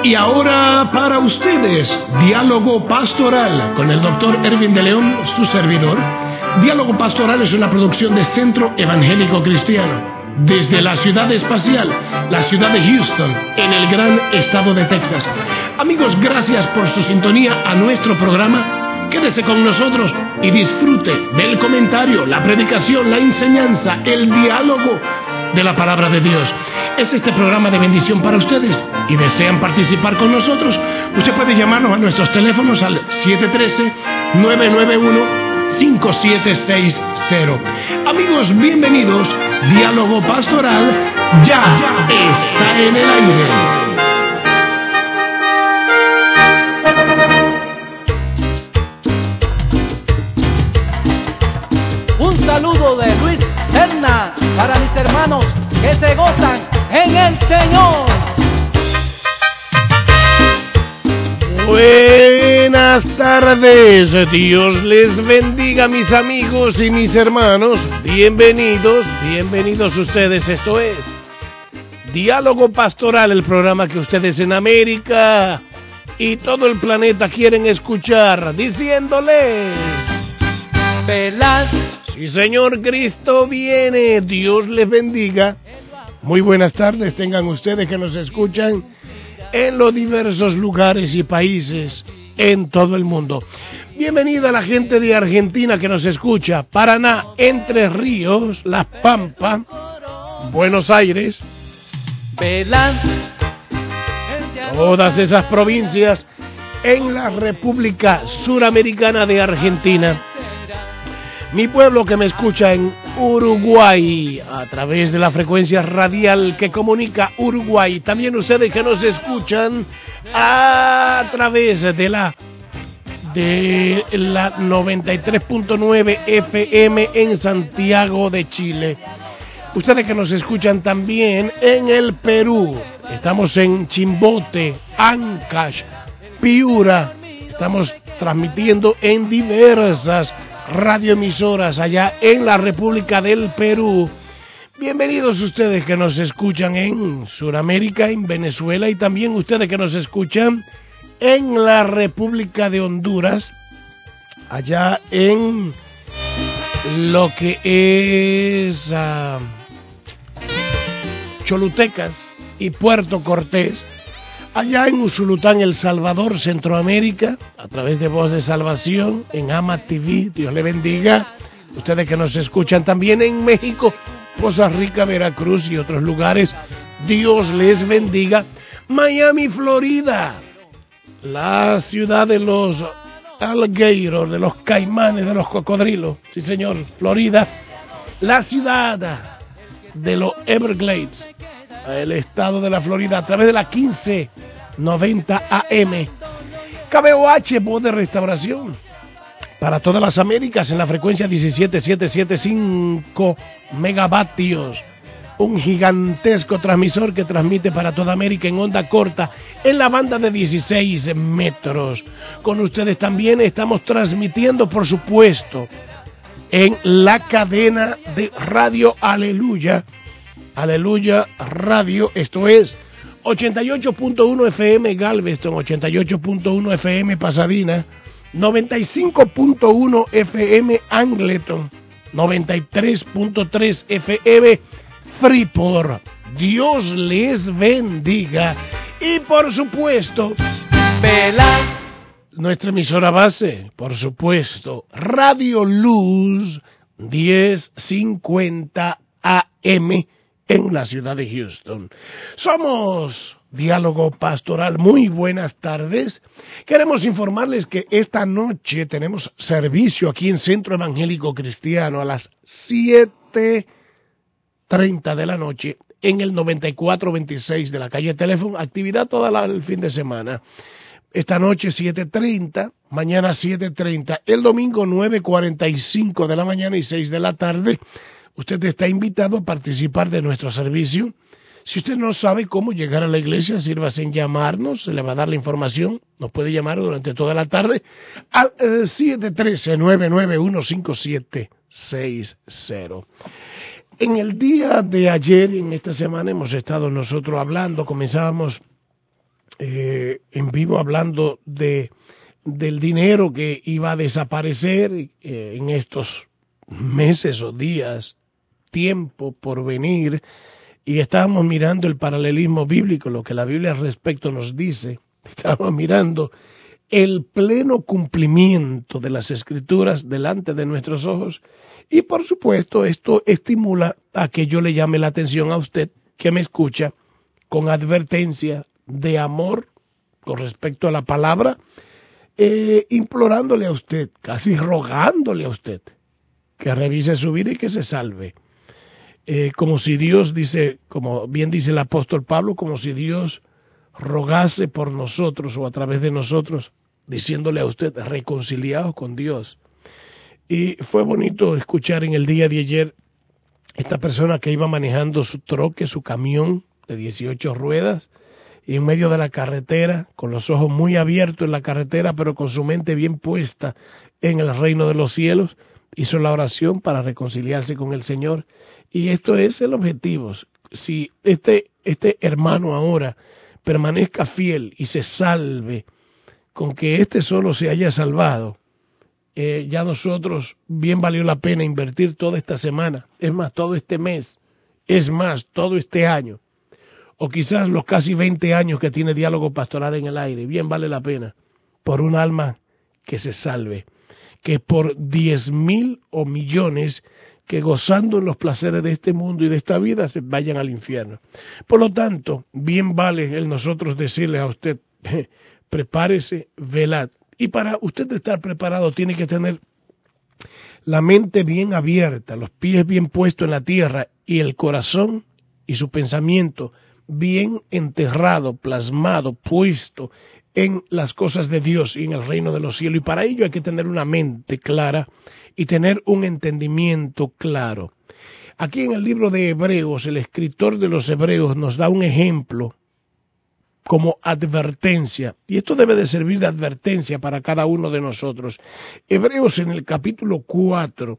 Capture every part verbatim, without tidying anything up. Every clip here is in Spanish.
Y ahora para ustedes, Diálogo Pastoral con el doctor Erwin de León, su servidor. Diálogo Pastoral es una producción de Centro Evangélico Cristiano, desde la ciudad espacial, la ciudad de Houston, en el gran estado de Texas. Amigos, gracias por su sintonía a nuestro programa. Quédese con nosotros y disfrute del comentario, la predicación, la enseñanza, el diálogo de la palabra de Dios. Es este programa de bendición para ustedes y desean participar con nosotros. Usted puede llamarnos a nuestros teléfonos al siete uno tres, nueve nueve uno, cinco siete seis cero. Amigos, bienvenidos. Diálogo Pastoral ya, ya está en el aire. Un saludo de Luis Serna para mis hermanos que se gozan en el Señor. Buenas tardes, Dios les bendiga, mis amigos y mis hermanos. Bienvenidos, bienvenidos ustedes. Esto es Diálogo Pastoral, el programa que ustedes en América y todo el planeta quieren escuchar, diciéndoles: Velas. Sí, Señor, Cristo viene. Dios les bendiga. Muy buenas tardes tengan ustedes que nos escuchan en los diversos lugares y países en todo el mundo. Bienvenida a la gente de Argentina que nos escucha, Paraná, Entre Ríos, Las Pampas, Buenos Aires, Velas. todas esas provincias en la República Suramericana de Argentina. Mi pueblo que me escucha en Uruguay, a través de la frecuencia radial que comunica Uruguay. También ustedes que nos escuchan a través de la de la noventa y tres punto nueve F M en Santiago de Chile. Ustedes que nos escuchan también en el Perú. Estamos en Chimbote, Ancash, Piura. Estamos transmitiendo en diversas radioemisoras allá en la República del Perú. Bienvenidos ustedes que nos escuchan en Sudamérica, en Venezuela, y también ustedes que nos escuchan en la República de Honduras, allá en lo que es uh, Cholutecas y Puerto Cortés, allá en Usulután, El Salvador, Centroamérica, a través de Voz de Salvación, en Ama T V, Dios le bendiga. Ustedes que nos escuchan también en México, Poza Rica, Veracruz y otros lugares, Dios les bendiga. Miami, Florida, la ciudad de los alligators, de los caimanes, de los cocodrilos, sí señor, Florida, la ciudad de los Everglades, el estado de la Florida, a través de la quince noventa A M. K B O H, Voz de Restauración, para todas las Américas en la frecuencia diecisiete mil setecientos setenta y cinco megavatios. Un gigantesco transmisor que transmite para toda América en onda corta, en la banda de dieciséis metros. Con ustedes también estamos transmitiendo, por supuesto, en la cadena de Radio Aleluya, Aleluya Radio, esto es ochenta y ocho punto uno F M Galveston, ochenta y ocho punto uno F M Pasadena, noventa y cinco punto uno F M Angleton, noventa y tres punto tres F M Freeport. Dios les bendiga. Y por supuesto, Velas. Nuestra emisora base, por supuesto, Radio Luz diez cincuenta A M en la ciudad de Houston. Somos Diálogo Pastoral. Muy buenas tardes. Queremos informarles que esta noche tenemos servicio aquí en Centro Evangélico Cristiano a las siete treinta de la noche en el noventa y cuatro veintiséis de la calle Teléfono. Actividad toda la, el fin de semana. Esta noche siete treinta, mañana siete treinta, el domingo nueve cuarenta y cinco de la mañana y seis de la tarde. Usted está invitado a participar de nuestro servicio. Si usted no sabe cómo llegar a la iglesia, sírvase en llamarnos, se le va a dar la información. Nos puede llamar durante toda la tarde al eh, siete uno tres, nueve nueve uno, cinco siete seis cero. En el día de ayer, en esta semana, hemos estado nosotros hablando, comenzábamos eh, en vivo hablando de del dinero que iba a desaparecer eh, en estos meses o días, tiempo por venir, y estábamos mirando el paralelismo bíblico, lo que la Biblia al respecto nos dice. Estábamos mirando el pleno cumplimiento de las Escrituras delante de nuestros ojos, y por supuesto esto estimula a que yo le llame la atención a usted que me escucha con advertencia de amor con respecto a la palabra, eh, implorándole a usted, casi rogándole a usted que revise su vida y que se salve. Eh, como si Dios dice, como bien dice el apóstol Pablo, como si Dios rogase por nosotros o a través de nosotros, diciéndole a usted, reconciliados con Dios. Y fue bonito escuchar en el día de ayer esta persona que iba manejando su troque, su camión de dieciocho ruedas, y en medio de la carretera, con los ojos muy abiertos en la carretera, pero con su mente bien puesta en el reino de los cielos, hizo la oración para reconciliarse con el Señor. Y esto es el objetivo. Si este, este hermano ahora permanezca fiel y se salve, con que este solo se haya salvado, eh, ya nosotros bien valió la pena invertir toda esta semana, es más, todo este mes, es más, todo este año, o quizás los casi veinte años que tiene Diálogo Pastoral en el aire, bien vale la pena, por un alma que se salve, que por diez mil o millones que gozando en los placeres de este mundo y de esta vida se vayan al infierno. Por lo tanto, bien vale el nosotros decirle a usted, prepárese, velad. Y para usted estar preparado tiene que tener la mente bien abierta, los pies bien puestos en la tierra y el corazón y su pensamiento bien enterrado, plasmado, puesto en las cosas de Dios y en el reino de los cielos. Y para ello hay que tener una mente clara y tener un entendimiento claro. Aquí en el libro de Hebreos, el escritor de los Hebreos nos da un ejemplo como advertencia, y esto debe de servir de advertencia para cada uno de nosotros. Hebreos en el capítulo cuatro,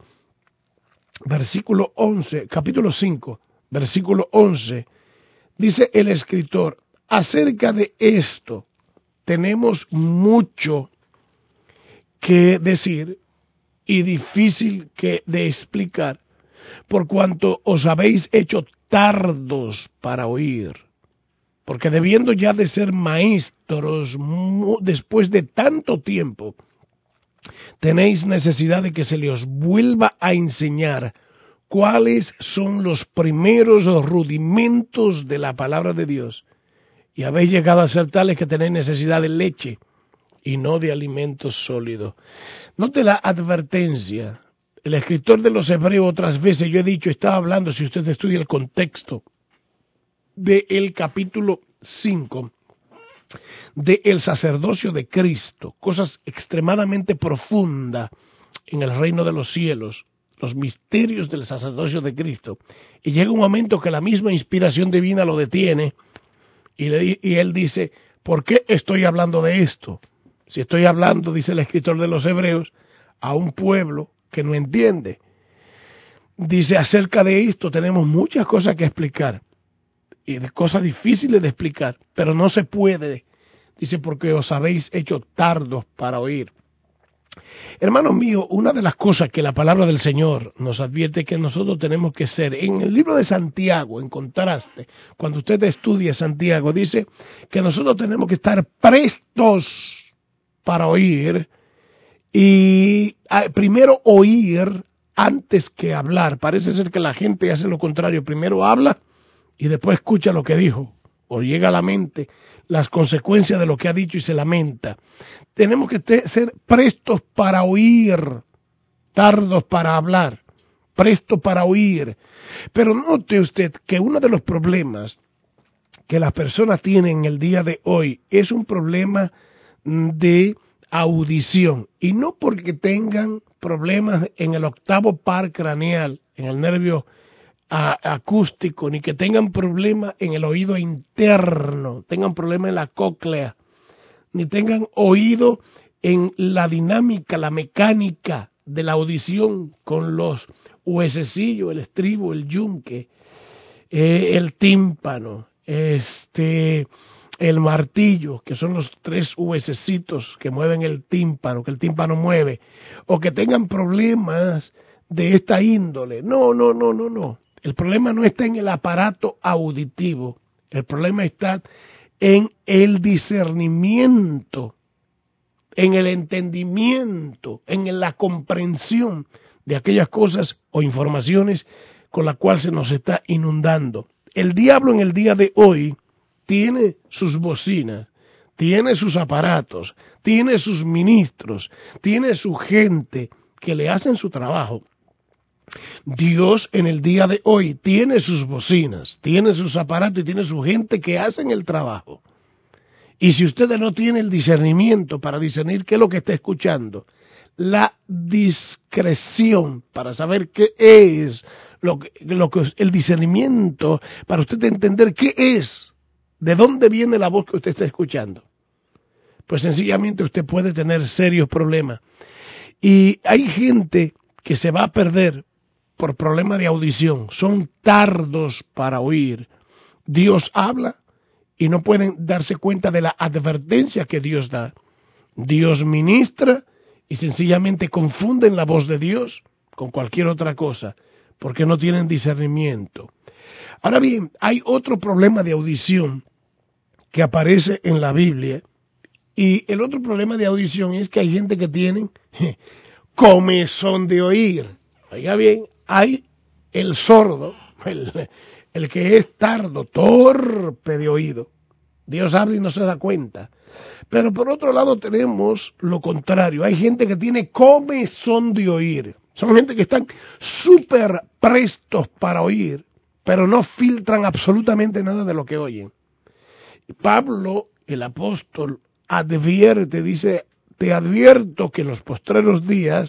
versículo once, capítulo cinco, versículo once, dice el escritor, acerca de esto tenemos mucho que decir y difícil que de explicar, por cuanto os habéis hecho tardos para oír. Porque debiendo ya de ser maestros después de tanto tiempo, tenéis necesidad de que se les vuelva a enseñar cuáles son los primeros rudimentos de la palabra de Dios. Y habéis llegado a ser tales que tenéis necesidad de leche y no de alimentos sólidos. Note la advertencia. El escritor de los Hebreos otras veces, yo he dicho, estaba hablando, si usted estudia el contexto, del capítulo cinco, del sacerdocio de Cristo, cosas extremadamente profundas en el reino de los cielos, los misterios del sacerdocio de Cristo. Y llega un momento que la misma inspiración divina lo detiene y, le, y él dice, ¿por qué estoy hablando de esto? Si estoy hablando, dice el escritor de los Hebreos, a un pueblo que no entiende. Dice, acerca de esto tenemos muchas cosas que explicar. Y de cosas difíciles de explicar, pero no se puede, dice, porque os habéis hecho tardos para oír. Hermanos míos, una de las cosas que la palabra del Señor nos advierte que nosotros tenemos que ser, en el libro de Santiago, en contraste, cuando usted estudia Santiago, dice que nosotros tenemos que estar prestos para oír, y primero oír antes que hablar. Parece ser que la gente hace lo contrario, primero habla, y después escucha lo que dijo, o llega a la mente las consecuencias de lo que ha dicho y se lamenta. Tenemos que te, ser prestos para oír, tardos para hablar, prestos para oír. Pero note usted que uno de los problemas que las personas tienen en el día de hoy es un problema de audición, y no porque tengan problemas en el octavo par craneal, en el nervio A, acústico, ni que tengan problemas en el oído interno, tengan problemas en la cóclea, ni tengan oído en la dinámica, la mecánica de la audición con los huesecillos, el estribo, el yunque, eh, el tímpano, este, el martillo, que son los tres huesecitos que mueven el tímpano, que el tímpano mueve, o que tengan problemas de esta índole. No, no, no, no, no. El problema no está en el aparato auditivo, el problema está en el discernimiento, en el entendimiento, en la comprensión de aquellas cosas o informaciones con las cuales se nos está inundando. El diablo en el día de hoy tiene sus bocinas, tiene sus aparatos, tiene sus ministros, tiene su gente que le hacen su trabajo. Dios en el día de hoy tiene sus bocinas, tiene sus aparatos y tiene su gente que hacen el trabajo. Y si ustedes no tienen el discernimiento para discernir qué es lo que está escuchando, la discreción para saber qué es lo que, lo que el discernimiento para usted entender qué es, de dónde viene la voz que usted está escuchando, pues sencillamente usted puede tener serios problemas. Y hay gente que se va a perder por problema de audición, son tardos para oír. Dios habla y no pueden darse cuenta de la advertencia que Dios da. Dios ministra y sencillamente confunden la voz de Dios con cualquier otra cosa, porque no tienen discernimiento. Ahora bien, hay otro problema de audición que aparece en la Biblia, y el otro problema de audición es que hay gente que tiene comezón de oír. Oiga bien, hay el sordo, el, el que es tardo, torpe de oído. Dios habla y no se da cuenta. Pero por otro lado tenemos lo contrario. Hay gente que tiene comezón de oír. Son gente que están súper prestos para oír, pero no filtran absolutamente nada de lo que oyen. Pablo, el apóstol, advierte, dice, te advierto que en los postreros días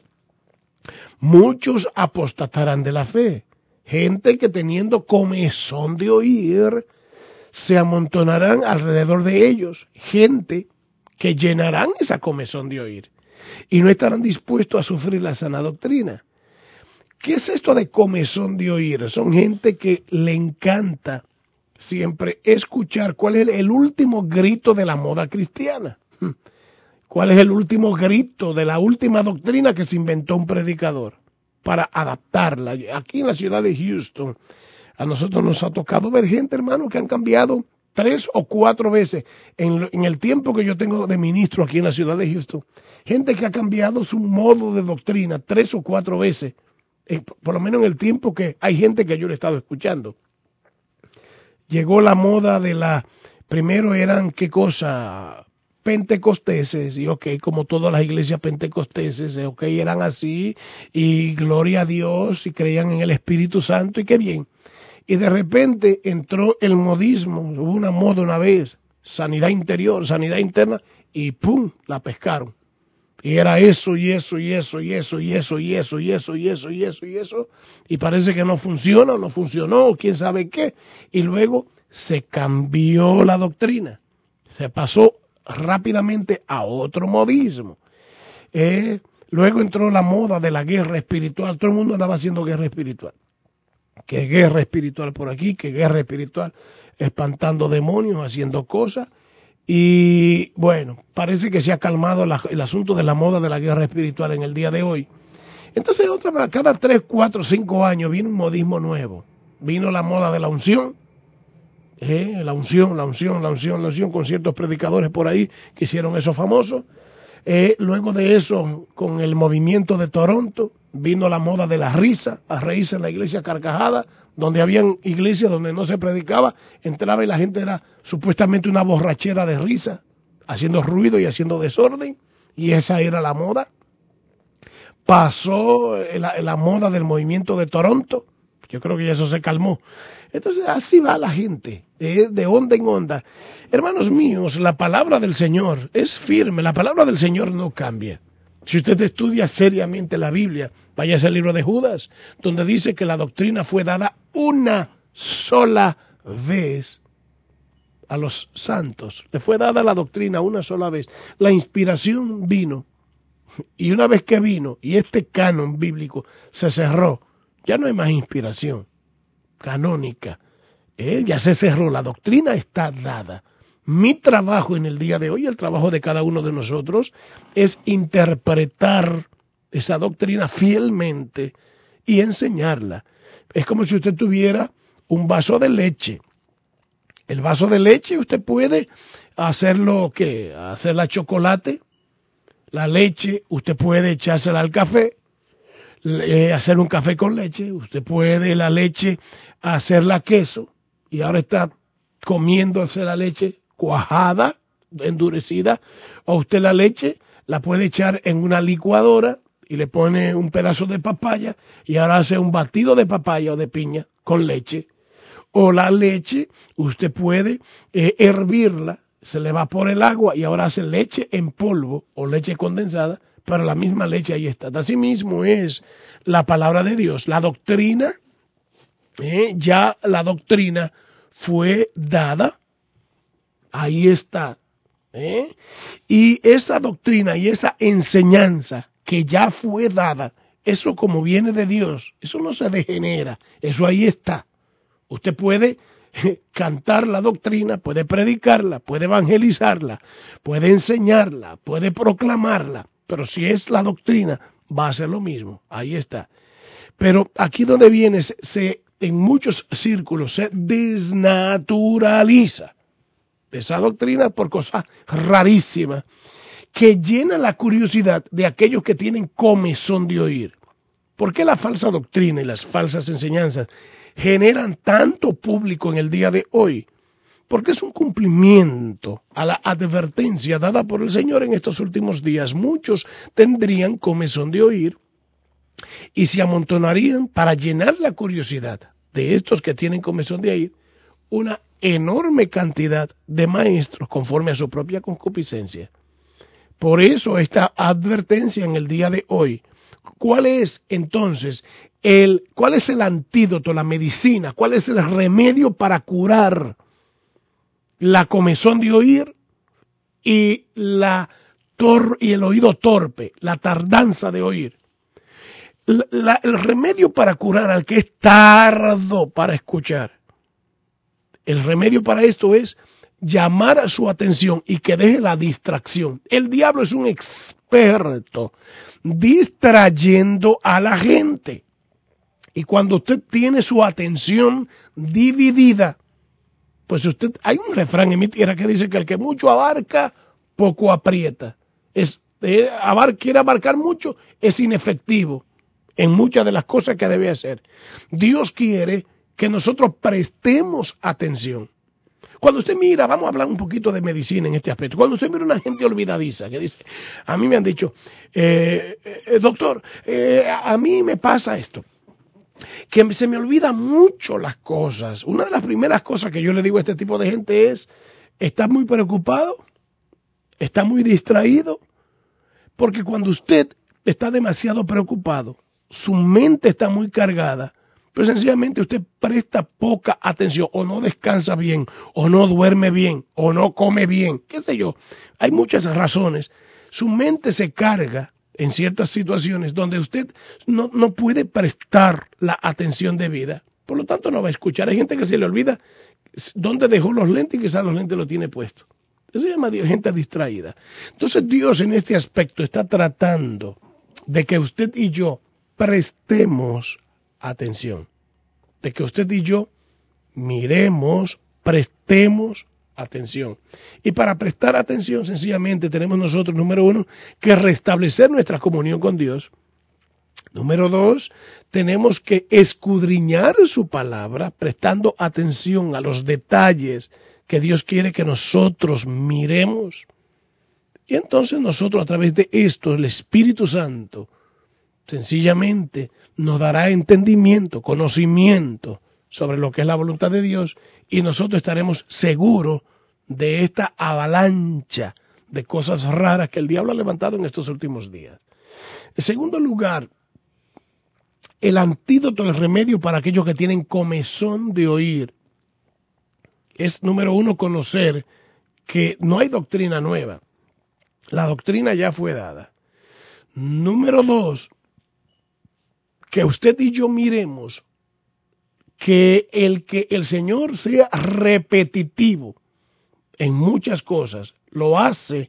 muchos apostatarán de la fe. Gente que teniendo comezón de oír, se amontonarán alrededor de ellos. Gente que llenarán esa comezón de oír y no estarán dispuestos a sufrir la sana doctrina. ¿Qué es esto de comezón de oír? Son gente que le encanta siempre escuchar cuál es el último grito de la moda cristiana. ¿Cuál es el último grito de la última doctrina que se inventó un predicador para adaptarla? Aquí en la ciudad de Houston, a nosotros nos ha tocado ver gente, hermano, que han cambiado tres o cuatro veces en, en el tiempo que yo tengo de ministro aquí en la ciudad de Houston. Gente que ha cambiado su modo de doctrina tres o cuatro veces, eh, por lo menos en el tiempo que hay gente que yo le he estado escuchando. Llegó la moda de la, primero eran, ¿qué cosa? Pentecosteses, y ok, como todas las iglesias pentecosteses, ok, eran así, y gloria a Dios, y creían en el Espíritu Santo, y qué bien. Y de repente entró el modismo, hubo una moda una vez, sanidad interior, sanidad interna, y pum, la pescaron. Y era eso, y eso, y eso, y eso, y eso, y eso, y eso, y eso, y eso, y eso, y parece que no funciona, no funcionó, quién sabe qué, y luego se cambió la doctrina, se pasó rápidamente a otro modismo. Eh, luego entró la moda de la guerra espiritual, todo el mundo andaba haciendo guerra espiritual. Que guerra espiritual por aquí, que guerra espiritual espantando demonios, haciendo cosas. Y bueno, parece que se ha calmado la, el asunto de la moda de la guerra espiritual en el día de hoy. Entonces, otra, cada tres, cuatro, cinco años viene un modismo nuevo. Vino la moda de la unción, eh, la unción, la unción, la unción, la unción, con ciertos predicadores por ahí que hicieron eso famoso. Eh, luego de eso, con el movimiento de Toronto, vino la moda de la risa, a reírse en la iglesia carcajada, donde habían iglesias donde no se predicaba, entraba y la gente era supuestamente una borrachera de risa, haciendo ruido y haciendo desorden, y esa era la moda. Pasó la, la moda del movimiento de Toronto, yo creo que eso se calmó. Entonces así va la gente, eh, de onda en onda. Hermanos míos, la palabra del Señor es firme, la palabra del Señor no cambia. Si usted estudia seriamente la Biblia, vaya al libro de Judas, donde dice que la doctrina fue dada una sola vez a los santos. Le fue dada la doctrina una sola vez. La inspiración vino, y una vez que vino, y este canon bíblico se cerró, ya no hay más inspiración canónica. Eh, ya se cerró, la doctrina está dada. Mi trabajo en el día de hoy, el trabajo de cada uno de nosotros, es interpretar esa doctrina fielmente y enseñarla. Es como si usted tuviera un vaso de leche. El vaso de leche usted puede hacerlo, ¿qué? Hacerla chocolate. La leche usted puede echársela al café, eh, hacer un café con leche. Usted puede la leche hacerla queso y ahora está comiéndose la leche cuajada, endurecida. O usted la leche la puede echar en una licuadora y le pone un pedazo de papaya y ahora hace un batido de papaya o de piña con leche. O la leche, usted puede eh, hervirla, se le evapora el agua y ahora hace leche en polvo o leche condensada, pero la misma leche ahí está. Asimismo es la palabra de Dios. La doctrina, eh, ya la doctrina fue dada, ahí está. Eh, y esa doctrina y esa enseñanza que ya fue dada, eso como viene de Dios, eso no se degenera, eso ahí está. Usted puede cantar la doctrina, puede predicarla, puede evangelizarla, puede enseñarla, puede proclamarla, pero si es la doctrina, va a ser lo mismo, ahí está. Pero aquí donde viene, se, se, en muchos círculos se desnaturaliza esa doctrina por cosas rarísimas que llena la curiosidad de aquellos que tienen comezón de oír. ¿Por qué la falsa doctrina y las falsas enseñanzas generan tanto público en el día de hoy? Porque es un cumplimiento a la advertencia dada por el Señor en estos últimos días. Muchos tendrían comezón de oír y se amontonarían para llenar la curiosidad de estos que tienen comezón de oír una enorme cantidad de maestros conforme a su propia concupiscencia. Por eso esta advertencia en el día de hoy. ¿Cuál es entonces el, cuál es el antídoto, la medicina? ¿Cuál es el remedio para curar la comezón de oír y la tor y el oído torpe, la tardanza de oír? La, la, el remedio para curar al que es tardo para escuchar. El remedio para esto es llamar a su atención y que deje la distracción. El diablo es un experto distrayendo a la gente. Y cuando usted tiene su atención dividida, pues usted, hay un refrán en mi tierra que dice que el que mucho abarca, poco aprieta. Es, eh, abar, quiere abarcar mucho, es inefectivo en muchas de las cosas que debe hacer. Dios quiere que nosotros prestemos atención. Cuando usted mira, vamos a hablar un poquito de medicina en este aspecto, cuando usted mira a una gente olvidadiza que dice, a mí me han dicho, eh, eh, doctor, eh, a mí me pasa esto, que se me olvidan mucho las cosas. Una de las primeras cosas que yo le digo a este tipo de gente es, ¿está muy preocupado? ¿Está muy distraído? Porque cuando usted está demasiado preocupado, su mente está muy cargada, pero sencillamente usted presta poca atención, o no descansa bien, o no duerme bien, o no come bien, qué sé yo. Hay muchas razones. Su mente se carga en ciertas situaciones donde usted no, no puede prestar la atención debida. Por lo tanto, no va a escuchar. Hay gente que se le olvida dónde dejó los lentes y quizás los lentes lo tiene puesto. Eso se llama gente distraída. Entonces Dios en este aspecto está tratando de que usted y yo prestemos atención, de que usted y yo miremos, prestemos atención. Y para prestar atención, sencillamente tenemos nosotros, número uno, que restablecer nuestra comunión con Dios. Número dos, tenemos que escudriñar su palabra, prestando atención a los detalles que Dios quiere que nosotros miremos. Y entonces nosotros, a través de esto, el Espíritu Santo sencillamente nos dará entendimiento, conocimiento sobre lo que es la voluntad de Dios, y nosotros estaremos seguros de esta avalancha de cosas raras que el diablo ha levantado en estos últimos días. En segundo lugar, el antídoto, el remedio para aquellos que tienen comezón de oír, es, número uno, conocer que no hay doctrina nueva. La doctrina ya fue dada. Número dos, que usted y yo miremos que el que el Señor sea repetitivo en muchas cosas, lo hace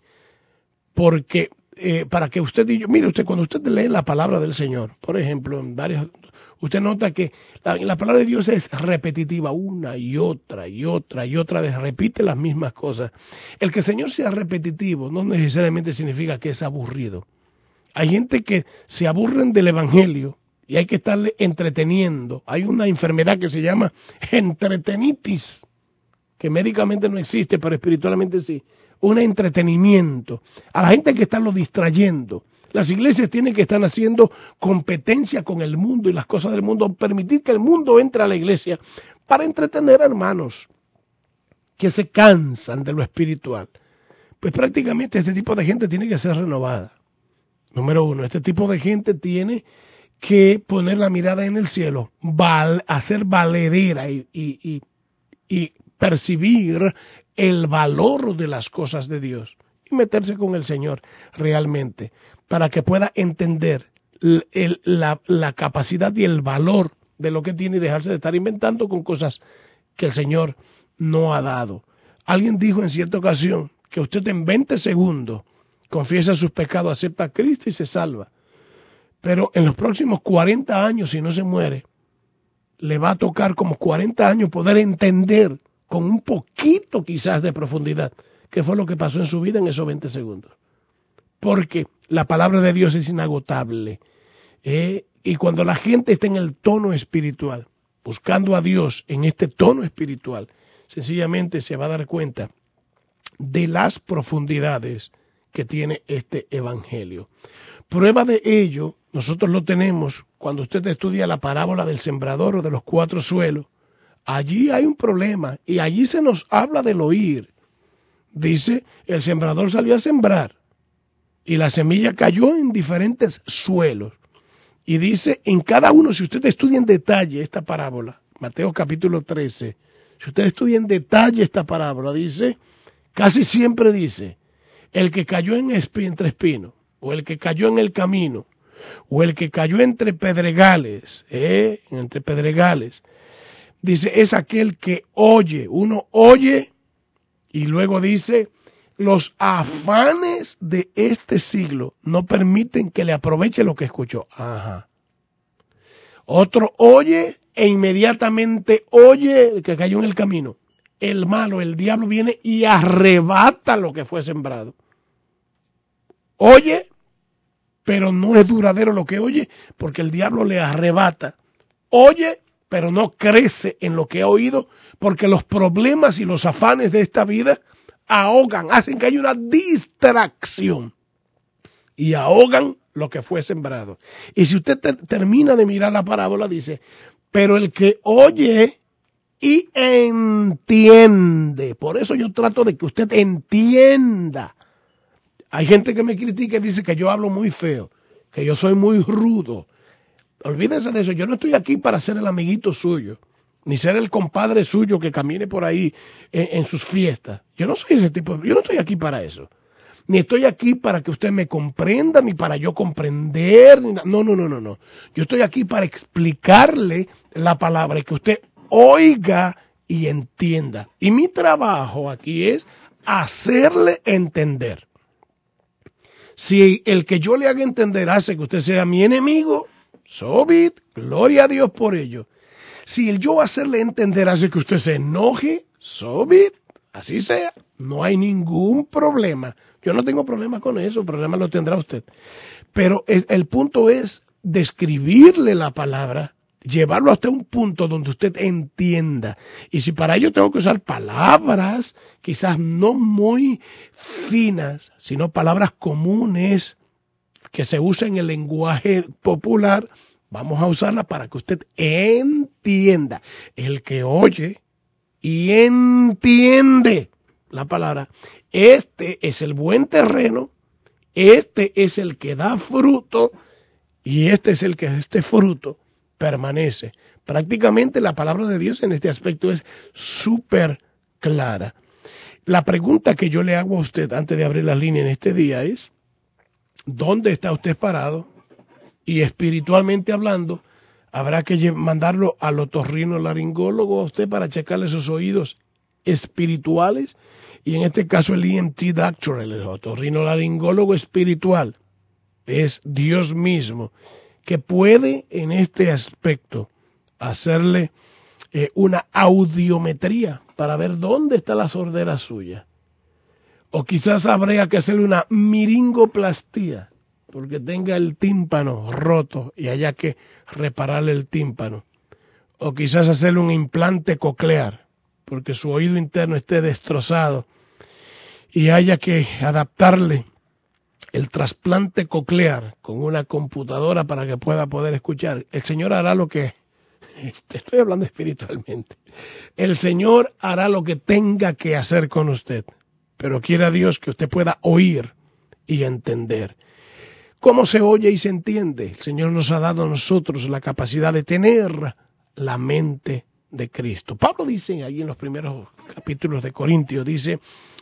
porque eh, para que usted y yo, mire usted, cuando usted lee la palabra del Señor, por ejemplo, en varias, usted nota que la, la palabra de Dios es repetitiva una y otra y otra y otra vez, repite las mismas cosas. El que el Señor sea repetitivo no necesariamente significa que es aburrido. Hay gente que se aburren del Evangelio y hay que estarle entreteniendo. Hay una enfermedad que se llama entretenitis, que médicamente no existe, pero espiritualmente sí. Un entretenimiento. A la gente hay que estarlo distrayendo. Las iglesias tienen que estar haciendo competencia con el mundo y las cosas del mundo, permitir que el mundo entre a la iglesia para entretener a hermanos que se cansan de lo espiritual. Pues prácticamente este tipo de gente tiene que ser renovada. Número uno, este tipo de gente tiene que poner la mirada en el cielo, val, hacer valedera y, y, y, y percibir el valor de las cosas de Dios y meterse con el Señor realmente, para que pueda entender el, el, la, la capacidad y el valor de lo que tiene y dejarse de estar inventando con cosas que el Señor no ha dado. Alguien dijo en cierta ocasión que usted en veinte segundos confiesa sus pecados, acepta a Cristo y se salva. Pero en los próximos cuarenta años, si no se muere, le va a tocar como cuarenta años poder entender con un poquito quizás de profundidad qué fue lo que pasó en su vida en esos veinte segundos. Porque la palabra de Dios es inagotable. ¿eh? Y cuando la gente está en el tono espiritual, buscando a Dios en este tono espiritual, sencillamente se va a dar cuenta de las profundidades que tiene este evangelio. Prueba de ello, nosotros lo tenemos cuando usted estudia la parábola del sembrador o de los cuatro suelos. Allí hay un problema y allí se nos habla del oír. Dice, el sembrador salió a sembrar y la semilla cayó en diferentes suelos. Y dice, en cada uno, si usted estudia en detalle esta parábola, Mateo capítulo trece, si usted estudia en detalle esta parábola, dice, casi siempre dice, el que cayó en espi- entre espinos, o el que cayó en el camino, o el que cayó entre pedregales, ¿eh? entre pedregales, dice, es aquel que oye, uno oye, y luego dice, los afanes de este siglo no permiten que le aproveche lo que escuchó. Ajá. Otro oye e inmediatamente oye el que cayó en el camino. El malo, el diablo viene y arrebata lo que fue sembrado. Oye, pero no es duradero lo que oye, porque el diablo le arrebata. Oye, pero no crece en lo que ha oído, porque los problemas y los afanes de esta vida ahogan, hacen que haya una distracción y ahogan lo que fue sembrado. Y si usted ter- termina de mirar la parábola, dice, pero el que oye y entiende, por eso yo trato de que usted entienda. Hay gente que me critica y dice que yo hablo muy feo, que yo soy muy rudo. Olvídense de eso, yo no estoy aquí para ser el amiguito suyo, ni ser el compadre suyo que camine por ahí en, en sus fiestas. Yo no soy ese tipo, yo no estoy aquí para eso. Ni estoy aquí para que usted me comprenda, ni para yo comprender. Ni na- no, no, no, no, no. Yo estoy aquí para explicarle la palabra y que usted oiga y entienda. Y mi trabajo aquí es hacerle entender. Si el que yo le haga entender hace que usted sea mi enemigo, so be it, gloria a Dios por ello. Si el yo hacerle entender hace que usted se enoje, so be it, así sea, no hay ningún problema. Yo no tengo problema con eso, el problema lo tendrá usted. Pero el, el punto es describirle la palabra, llevarlo hasta un punto donde usted entienda. Y si para ello tengo que usar palabras, quizás no muy finas, sino palabras comunes que se usan en el lenguaje popular, vamos a usarla para que usted entienda. El que oye y entiende la palabra, este es el buen terreno, este es el que da fruto y este es el que este fruto permanece. Prácticamente la palabra de Dios en este aspecto es súper clara. La pregunta que yo le hago a usted antes de abrir la línea en este día es, ¿dónde está usted parado? Y espiritualmente hablando, habrá que mandarlo al otorrinolaringólogo a usted para checarle sus oídos espirituales y en este caso el E N T doctor, el otorrinolaringólogo espiritual, es Dios mismo, que puede en este aspecto hacerle eh, una audiometría para ver dónde está la sordera suya. O quizás habría que hacerle una miringoplastía, porque tenga el tímpano roto y haya que repararle el tímpano. O quizás hacerle un implante coclear, porque su oído interno esté destrozado y haya que adaptarle el trasplante coclear con una computadora para que pueda poder escuchar. El Señor hará lo que, estoy hablando espiritualmente, el Señor hará lo que tenga que hacer con usted, pero quiera Dios que usted pueda oír y entender. ¿Cómo se oye y se entiende? El Señor nos ha dado a nosotros la capacidad de tener la mente de Cristo. Pablo dice allí en los primeros capítulos de Corintios, dice,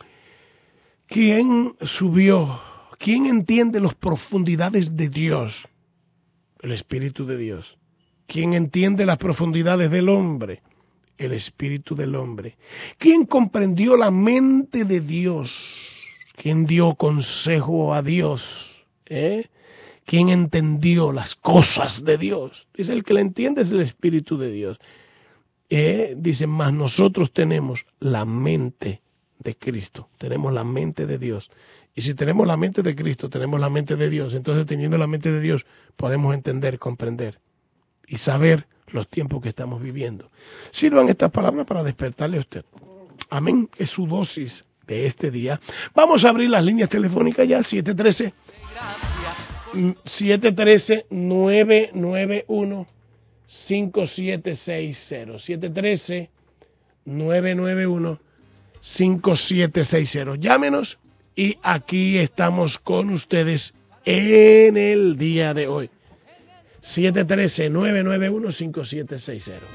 ¿quién subió? ¿Quién entiende las profundidades de Dios? El Espíritu de Dios. ¿Quién entiende las profundidades del hombre? El Espíritu del hombre. ¿Quién comprendió la mente de Dios? ¿Quién dio consejo a Dios? ¿Eh? ¿Quién entendió las cosas de Dios? Dice, el que la entiende es el Espíritu de Dios. ¿Eh? Dice, más nosotros tenemos la mente de Cristo, tenemos la mente de Dios. Y si tenemos la mente de Cristo, tenemos la mente de Dios. Entonces, teniendo la mente de Dios, podemos entender, comprender y saber los tiempos que estamos viviendo. Sirvan estas palabras para despertarle a usted. Amén. Es su dosis de este día. Vamos a abrir las líneas telefónicas ya, siete uno tres, siete uno tres, nueve nueve uno, cinco siete seis cero. siete uno tres, nueve nueve uno, cinco siete seis cero. Llámenos y aquí estamos con ustedes en el día de hoy. siete uno tres, nueve nueve uno, cinco siete seis cero.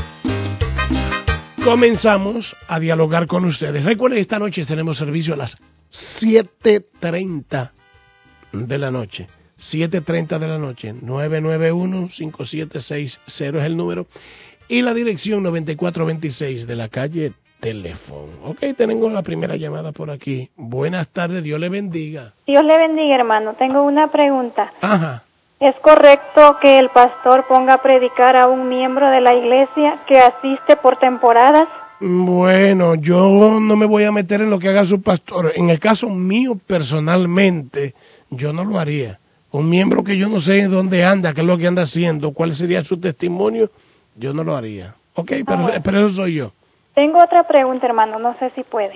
Comenzamos a dialogar con ustedes. Recuerden, esta noche tenemos servicio a las siete treinta de la noche. siete treinta de la noche. nueve nueve uno, cinco siete seis cero es el número. Y la dirección noventa y cuatro veintiséis de la calle Teléfono. Ok, tenemos la primera llamada por aquí. Buenas tardes, Dios le bendiga. Dios le bendiga, hermano. Tengo una pregunta. Ajá. ¿Es correcto que el pastor ponga a predicar a un miembro de la iglesia que asiste por temporadas? Bueno, yo no me voy a meter en lo que haga su pastor. En el caso mío, personalmente, yo no lo haría. Un miembro que yo no sé dónde anda, qué es lo que anda haciendo, cuál sería su testimonio, yo no lo haría. Ok, pero, ah, bueno. pero eso soy yo. Tengo otra pregunta, hermano, no sé si puede.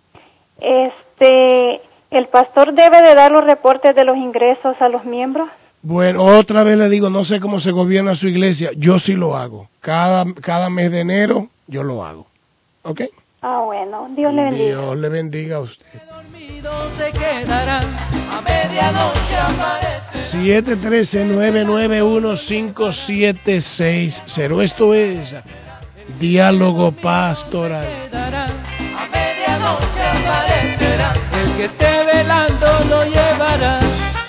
Este, ¿el pastor debe de dar los reportes de los ingresos a los miembros? Bueno, otra vez le digo, no sé cómo se gobierna su iglesia, yo sí lo hago. Cada, cada mes de enero yo lo hago. ¿Ok? Ah, bueno, Dios le bendiga. Dios le bendiga a usted. siete uno tres, nueve nueve uno, cinco siete seis cero. Esto es Diálogo Pastoral. A medianoche aparecerá, el que esté velando lo llevará.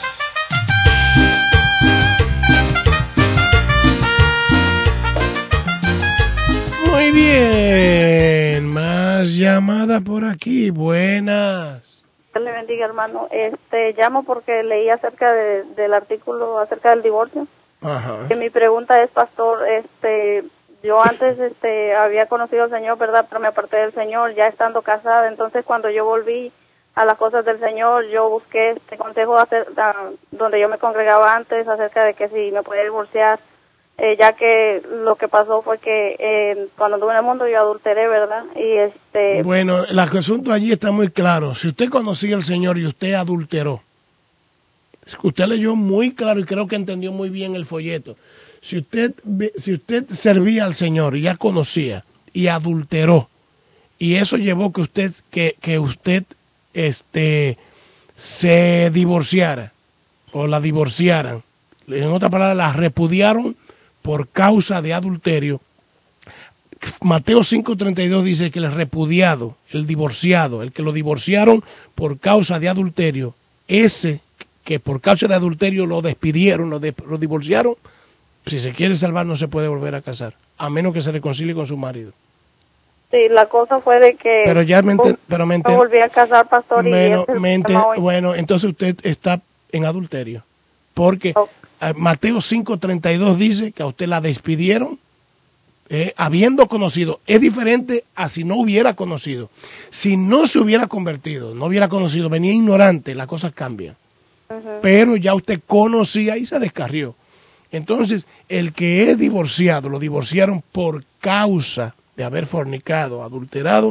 Muy bien, más llamada por aquí, buenas. Dios le bendiga, hermano. Este, llamo porque leí acerca de, del artículo acerca del divorcio. Ajá. Que mi pregunta es, pastor, este, yo antes, este, había conocido al Señor, verdad, pero me aparté del Señor, ya estando casada. Entonces, cuando yo volví a las cosas del Señor, yo busqué este consejo hacer, a, donde yo me congregaba antes acerca de que si me podía divorciar. Eh, ya que lo que pasó fue que eh, cuando anduve en el mundo yo adulteré, ¿verdad? Y este... Bueno, el asunto allí está muy claro. Si usted conocía al Señor y usted adulteró, usted leyó muy claro y creo que entendió muy bien el folleto. Si usted, si usted servía al Señor y ya conocía y adulteró, y eso llevó que usted, que, que usted este, se divorciara o la divorciaran, en otras palabras, la repudiaron por causa de adulterio. Mateo cinco treinta y dos dice que el repudiado, el divorciado, el que lo divorciaron por causa de adulterio, ese que por causa de adulterio lo despidieron, lo, de, lo divorciaron, si se quiere salvar no se puede volver a casar, a menos que se reconcilie con su marido. Sí, la cosa fue de que pero ya me, enten, pero me, enten, me volví a casar, pastor, bueno, y me enten, bueno, entonces usted está en adulterio, porque okay. Mateo cinco treinta y dos dice que a usted la despidieron eh, habiendo conocido. Es diferente a si no hubiera conocido. Si no se hubiera convertido, no hubiera conocido, venía ignorante, las cosas cambian. Uh-huh. Pero ya usted conocía y se descarrió. Entonces, el que es divorciado, lo divorciaron por causa de haber fornicado, adulterado,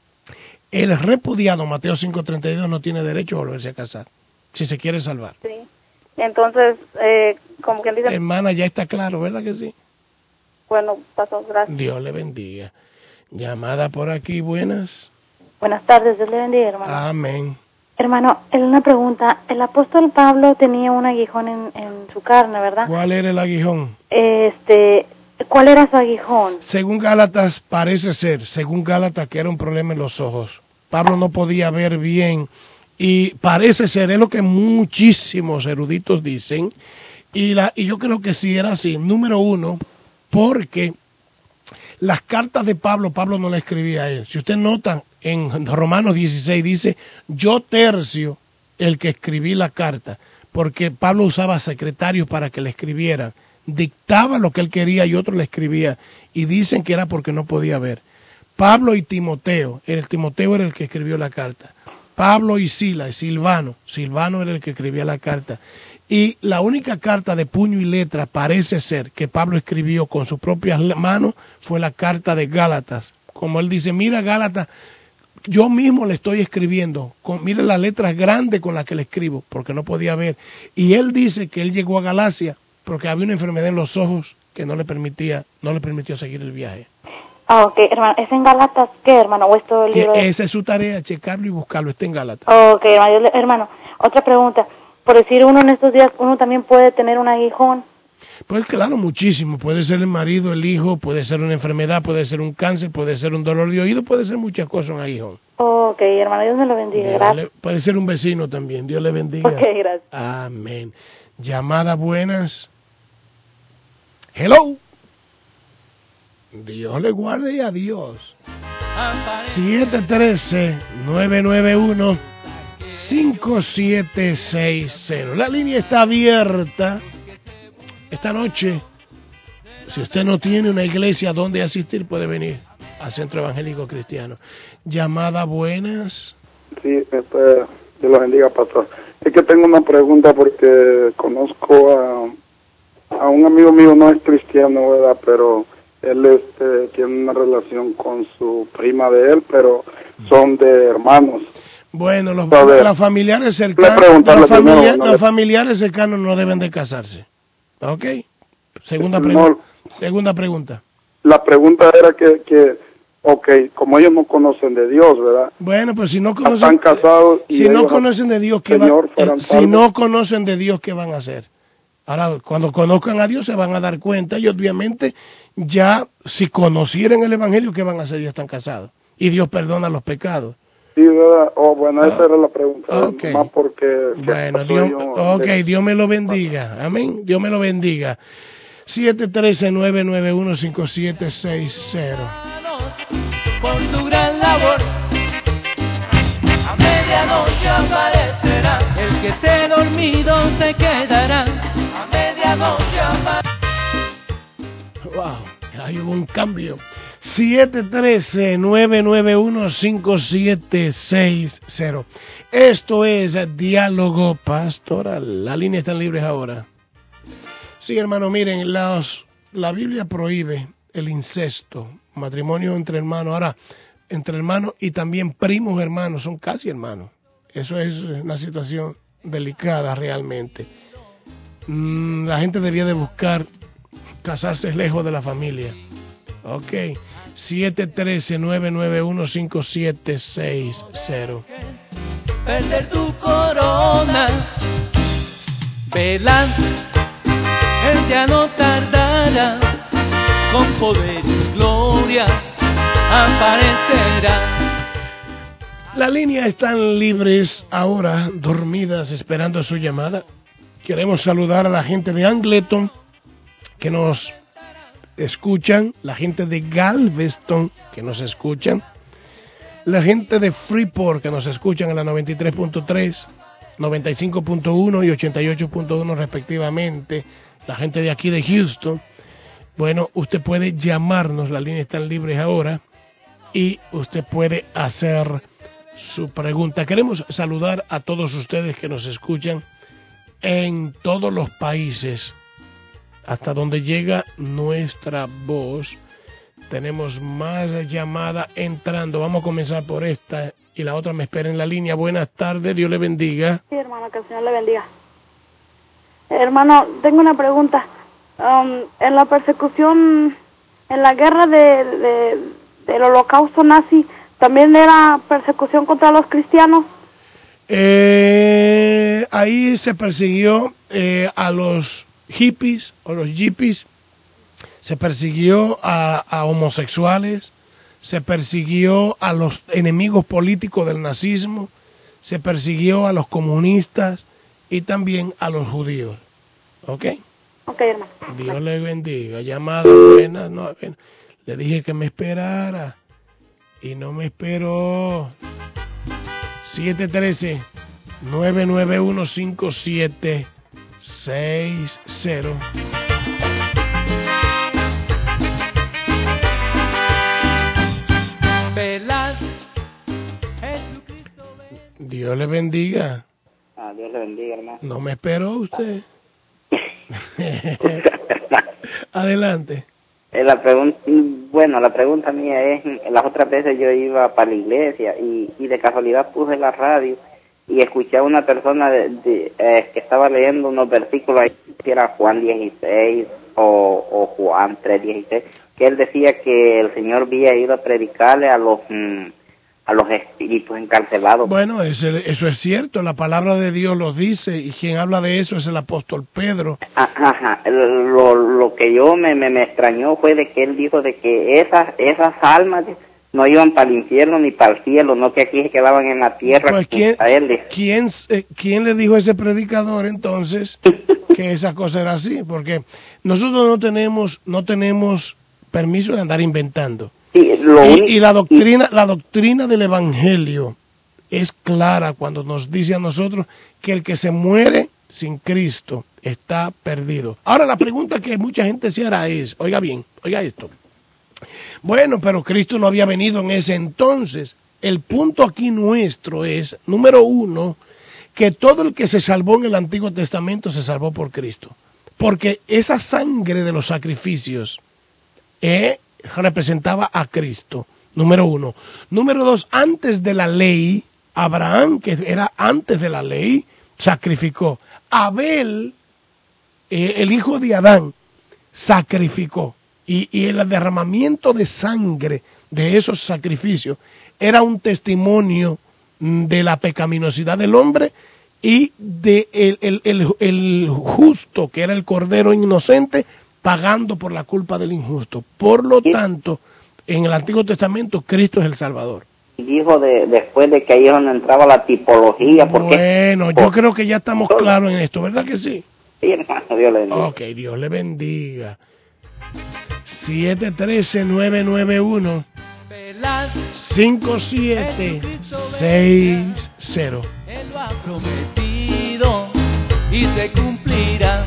el repudiado, Mateo cinco treinta y dos, no tiene derecho a volverse a casar, si se quiere salvar. Sí. Entonces, eh, como quien dice... Hermana, ya está claro, ¿verdad que sí? Bueno, pastor, gracias. Dios le bendiga. Llamada por aquí, buenas. Buenas tardes, Dios le bendiga, hermano. Amén. Hermano, una pregunta. El apóstol Pablo tenía un aguijón en, en su carne, ¿verdad? ¿Cuál era el aguijón? Este... ¿Cuál era su aguijón? Según Gálatas, parece ser, según Gálatas, que era un problema en los ojos. Pablo no podía ver bien y parece ser, es lo que muchísimos eruditos dicen, y, la, y yo creo que sí era así. Número uno, porque las cartas de Pablo, Pablo no las escribía a él. Si usted nota, en Romanos dieciséis dice, yo Tercio, el que escribí la carta, porque Pablo usaba secretarios para que le escribieran. Dictaba lo que él quería y otro le escribía, y dicen que era porque no podía ver. Pablo y Timoteo, el Timoteo era el que escribió la carta. Pablo y Sila, y Silvano, Silvano era el que escribía la carta. Y la única carta de puño y letra parece ser que Pablo escribió con sus propias manos fue la carta de Gálatas. Como él dice, mira Gálatas, yo mismo le estoy escribiendo, con, mira las letras grandes con las que le escribo, porque no podía ver. Y él dice que él llegó a Galacia porque había una enfermedad en los ojos que no le permitía, no le permitió seguir el viaje. Ah, ok, hermano. ¿Es en Gálatas qué, hermano? ¿O es todo el libro? De... Esa es su tarea, checarlo y buscarlo, está en Gálatas. Ok, hermano. hermano, otra pregunta. Por decir, uno en estos días, uno también puede tener un aguijón. Pues claro, muchísimo. Puede ser el marido, el hijo, puede ser una enfermedad, puede ser un cáncer, puede ser un dolor de oído, puede ser muchas cosas un aguijón. Ok, hermano, Dios me lo bendiga, Dios gracias. Le, puede ser un vecino también, Dios le bendiga. Ok, gracias. Amén. Llamadas buenas. Hello. Dios le guarde y adiós. siete uno tres, nueve nueve uno, cinco siete seis cero. La línea está abierta esta noche. Si usted no tiene una iglesia donde asistir, puede venir al Centro Evangélico Cristiano. Llamada buenas. Sí, este, Dios lo bendiga, pastor. Es que tengo una pregunta porque conozco a... a un amigo mío, no es cristiano, ¿verdad? Pero él este, tiene una relación con su prima de él, pero son de hermanos. Bueno, los, ver, los familiares cercanos los, familia, no, los familiares cercanos no deben de casarse. ¿Ok? Segunda, pregu no, segunda pregunta. La pregunta era que, que, ok, como ellos no conocen de Dios, ¿verdad? Bueno, pues si no conocen, están casados y si no conocen de Dios, ¿qué Señor, van, eh, si no conocen de Dios, ¿qué van a hacer? Ahora, cuando conozcan a Dios se van a dar cuenta y obviamente ya si conocieran el Evangelio, ¿qué van a hacer? Ya están casados. Y Dios perdona los pecados. Sí, ¿verdad? Oh, bueno, oh, esa era la pregunta. Okay. Más porque... Bueno, Dios, yo, ok, de... Dios me lo bendiga. Amén. Dios me lo bendiga. siete uno tres, nueve nueve uno, cinco siete seis cero. Por tu gran labor, a medianoche aparecerá, el que esté dormido se quedará, a medianoche aparecerá. Wow, hay un cambio. siete uno tres, nueve nueve uno, cinco siete seis cero. Esto es Diálogo Pastoral. Las líneas están libres ahora. Sí, hermano, miren, los, la Biblia prohíbe el incesto, matrimonio entre hermanos. Ahora, entre hermanos y también primos hermanos, son casi hermanos. Eso es una situación delicada realmente. Mm, la gente debía de buscar casarse lejos de la familia. Ok, siete uno tres, nueve nueve uno, cinco siete seis cero. Perder tu corona, velar, él ya no tardará, con poder y gloria aparecerá. Las líneas están libres ahora, dormidas, esperando su llamada. Queremos saludar a la gente de Angleton que nos escuchan, la gente de Galveston que nos escuchan, la gente de Freeport que nos escuchan en la noventa y tres punto tres, noventa y cinco punto uno y ochenta y ocho punto uno respectivamente, la gente de aquí de Houston. Bueno, usted puede llamarnos, las líneas están libres ahora, y usted puede hacer su pregunta. Queremos saludar a todos ustedes que nos escuchan en todos los países hasta donde llega nuestra voz. Tenemos más llamadas entrando. Vamos a comenzar por esta y la otra me espera en la línea. Buenas tardes, Dios le bendiga. Sí, hermano, que el Señor le bendiga. Hermano, tengo una pregunta. Um, en la persecución, en la guerra de, de, del holocausto nazi, ¿también era persecución contra los cristianos? Eh, ahí se persiguió eh, a los hippies o los yippies, se persiguió a, a homosexuales, se persiguió a los enemigos políticos del nazismo, se persiguió a los comunistas y también a los judíos. ¿Ok? Ok, hermano. Dios le bendiga. Llamada buena. No, le dije que me esperara y no me esperó. siete uno tres, nueve nueve uno, cinco siete seis cero. Dios le bendiga. Ah, Dios le bendiga, hermano. No me esperó usted. Adelante. Eh, la pregunta, bueno, la pregunta mía es, las otras veces yo iba para la iglesia y, y de casualidad puse la radio y escuché a una persona de, de, eh, que estaba leyendo unos versículos ahí, que era Juan dieciséis o, o Juan tres dieciséis, que él decía que el Señor había ido a predicarle a los mm, a los espíritus encarcelados. Bueno, eso, eso es cierto, la palabra de Dios lo dice, y quien habla de eso es el apóstol Pedro. Ajá, lo, lo que yo me, me, me extrañó fue de que él dijo de que esas esas almas no iban para el infierno ni para el cielo, no que aquí se quedaban en la tierra. Pues ¿quién, ¿quién, eh, ¿quién le dijo a ese predicador entonces que esa cosa era así? Porque nosotros no tenemos no tenemos permiso de andar inventando. Sí, lo y, y la doctrina la doctrina del Evangelio es clara cuando nos dice a nosotros que el que se muere sin Cristo está perdido. Ahora la pregunta que mucha gente se hará es, oiga bien, oiga esto. Bueno, pero Cristo no había venido en ese entonces. El punto aquí nuestro es, número uno, que todo el que se salvó en el Antiguo Testamento se salvó por Cristo. Porque esa sangre de los sacrificios eh, representaba a Cristo, número uno. Número dos, antes de la ley, Abraham, que era antes de la ley, sacrificó. Abel, eh, el hijo de Adán, sacrificó. Y, y el derramamiento de sangre de esos sacrificios era un testimonio de la pecaminosidad del hombre y de el, el, el, el justo, que era el cordero inocente, pagando por la culpa del injusto. Por lo tanto, en el Antiguo Testamento, Cristo es el Salvador. Y dijo de, después de que ahí es donde entraba la tipología. Porque, bueno, yo por, creo que ya estamos todo claros en esto, ¿verdad que sí? Sí, hermano, Dios le bendiga. Ok, Dios le bendiga. siete uno tres, nueve nueve uno, cinco siete seis cero. Él lo ha prometido y se cumplirá.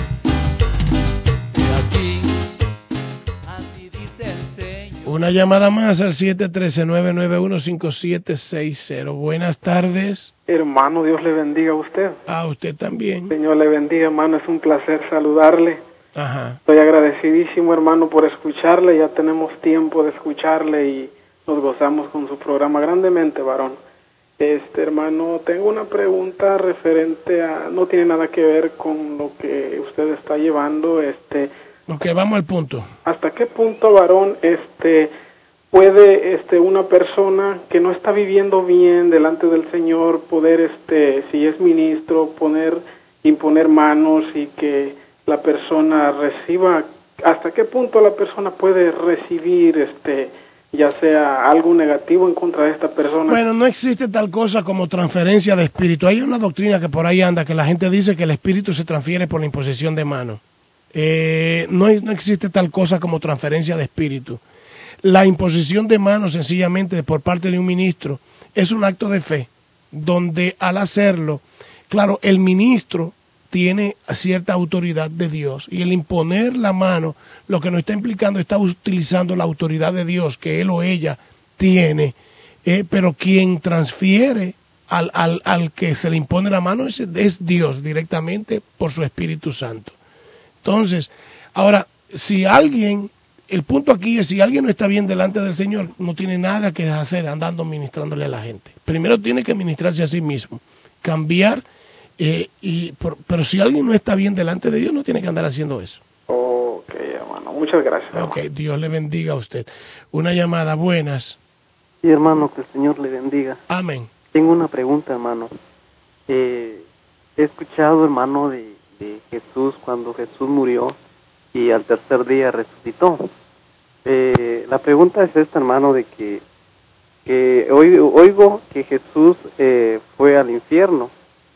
De aquí, así dice el Señor. Una llamada más al siete uno tres, nueve nueve uno, cinco siete seis cero. Buenas tardes. Hermano, Dios le bendiga a usted. A usted también. Señor le bendiga, hermano, es un placer saludarle. Ajá. Estoy agradecidísimo, hermano, por escucharle. Ya tenemos tiempo de escucharle y nos gozamos con su programa grandemente, varón. Este, hermano, tengo una pregunta referente a... No tiene nada que ver con lo que usted está llevando, este... Ok, vamos al punto. ¿Hasta qué punto, varón, este... puede, este, una persona que no está viviendo bien delante del Señor poder, este, si es ministro, poner, imponer manos y que la persona reciba, hasta qué punto la persona puede recibir, este, ya sea algo negativo en contra de esta persona? Bueno, no existe tal cosa como transferencia de espíritu. Hay una doctrina que por ahí anda, que la gente dice que el espíritu se transfiere por la imposición de manos. Eh, no, hay, no existe tal cosa como transferencia de espíritu. La imposición de manos sencillamente por parte de un ministro es un acto de fe, donde al hacerlo, claro, el ministro tiene cierta autoridad de Dios, y el imponer la mano lo que nos está implicando está utilizando la autoridad de Dios que él o ella tiene, eh, pero quien transfiere al, al, al que se le impone la mano es, es Dios directamente por su Espíritu Santo. Entonces, ahora, si alguien, el punto aquí es, si alguien no está bien delante del Señor, no tiene nada que hacer andando ministrándole a la gente. Primero tiene que ministrarse a sí mismo, cambiar, eh, y por, pero si alguien no está bien delante de Dios, no tiene que andar haciendo eso. Ok, hermano, muchas gracias. Ok, hermano. Dios le bendiga a usted. Una llamada, buenas. Sí, hermano, que el Señor le bendiga. Amén. Tengo una pregunta, hermano. Eh, he escuchado, hermano, de, de Jesús, cuando Jesús murió y al tercer día resucitó. Eh, la pregunta es esta, hermano, de que, que oigo, oigo que Jesús eh, fue al infierno.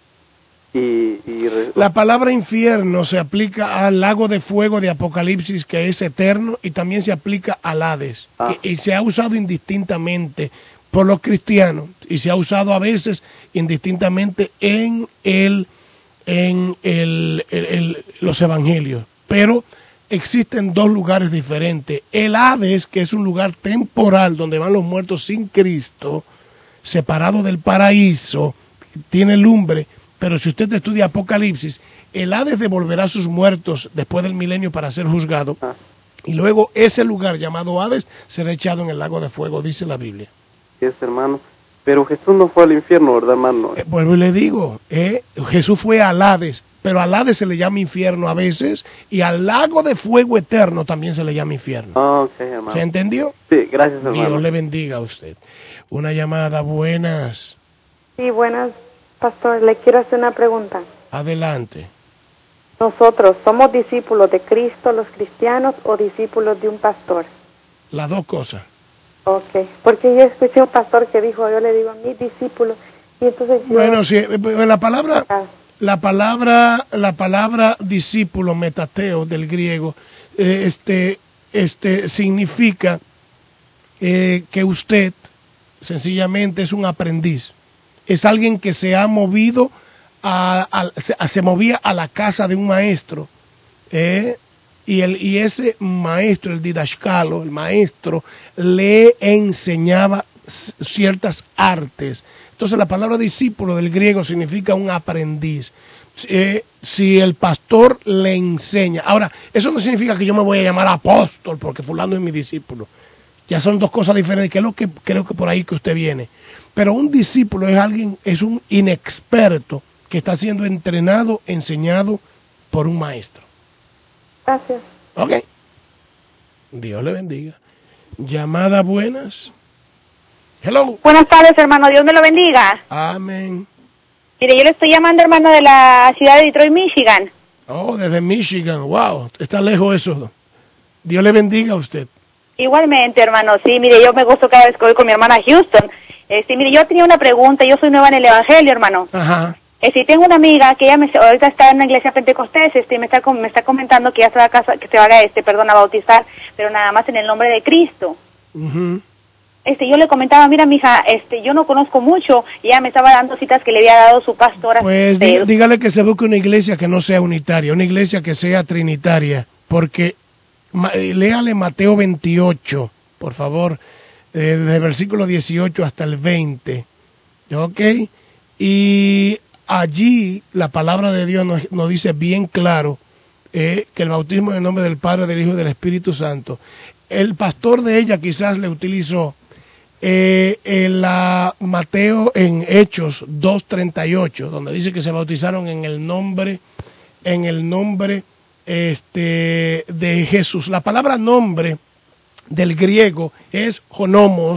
Y, y re... La palabra infierno se aplica al lago de fuego de Apocalipsis, que es eterno, y también se aplica al Hades, ah. y, y se ha usado indistintamente por los cristianos, y se ha usado a veces indistintamente en el en el, el, el, los evangelios, pero existen dos lugares diferentes. El Hades, que es un lugar temporal donde van los muertos sin Cristo, separado del paraíso, tiene lumbre, pero si usted estudia Apocalipsis, el Hades devolverá a sus muertos después del milenio para ser juzgado, ah. y luego ese lugar llamado Hades será echado en el lago de fuego, dice la Biblia. Es, hermano, pero Jesús no fue al infierno, ¿verdad, hermano? Eh, pues le digo, eh, Jesús fue al Hades, pero al Hades se le llama infierno a veces, y al lago de fuego eterno también se le llama infierno. Ah, ok, hermano. ¿Se entendió? Sí, gracias, hermano. Dios le bendiga a usted. Una llamada, buenas. Sí, buenas, pastor, le quiero hacer una pregunta. Adelante. ¿Nosotros somos discípulos de Cristo, los cristianos, o discípulos de un pastor? Las dos cosas. Ok, porque yo escuché un pastor que dijo, yo le digo a mis discípulos, y entonces yo... Bueno, sí, la palabra, la palabra, la palabra discípulo, metateo, del griego, eh, este, este, significa eh, que usted, sencillamente, es un aprendiz, es alguien que se ha movido, a, a, se, a, se movía a la casa de un maestro, eh, Y, el, y ese maestro, el didascalo, el maestro, le enseñaba ciertas artes. Entonces la palabra discípulo del griego significa un aprendiz. Eh, si el pastor le enseña. Ahora, eso no significa que yo me voy a llamar apóstol porque fulano es mi discípulo. Ya son dos cosas diferentes, que es lo que creo que por ahí que usted viene. Pero un discípulo es alguien, es un inexperto que está siendo entrenado, enseñado por un maestro. Gracias. Ok. Dios le bendiga. Llamada, buenas. Hello. Buenas tardes, hermano. Dios me lo bendiga. Amén. Mire, yo le estoy llamando, hermano, de la ciudad de Detroit, Michigan. Oh, desde Michigan. Wow. Está lejos eso. Dios le bendiga a usted. Igualmente, hermano. Sí, mire, yo me gozo cada vez que voy con mi hermana Houston. Eh, sí, mire, yo tenía una pregunta. Yo soy nueva en el Evangelio, hermano. Ajá. Eh, sí, tengo una amiga que ella me, ahorita está en una iglesia pentecostés, este, me está me está comentando que ella se va a casa, que se va a este, perdón, a bautizar, pero nada más en el nombre de Cristo. Uh-huh. Este, yo le comentaba, mira, mija, este, yo no conozco mucho, y ella me estaba dando citas que le había dado su pastora. Pues de... dígale que se busque una iglesia que no sea unitaria, una iglesia que sea trinitaria, porque ma, léale Mateo veintiocho, por favor, eh, desde el versículo dieciocho hasta el veinte, ¿ok? Y allí la palabra de Dios nos, nos dice bien claro eh, que el bautismo en el nombre del Padre, del Hijo y del Espíritu Santo. El pastor de ella quizás le utilizó eh, en la Mateo en Hechos dos treinta y ocho, donde dice que se bautizaron en el nombre, en el nombre este, de Jesús. La palabra nombre del griego es honomos,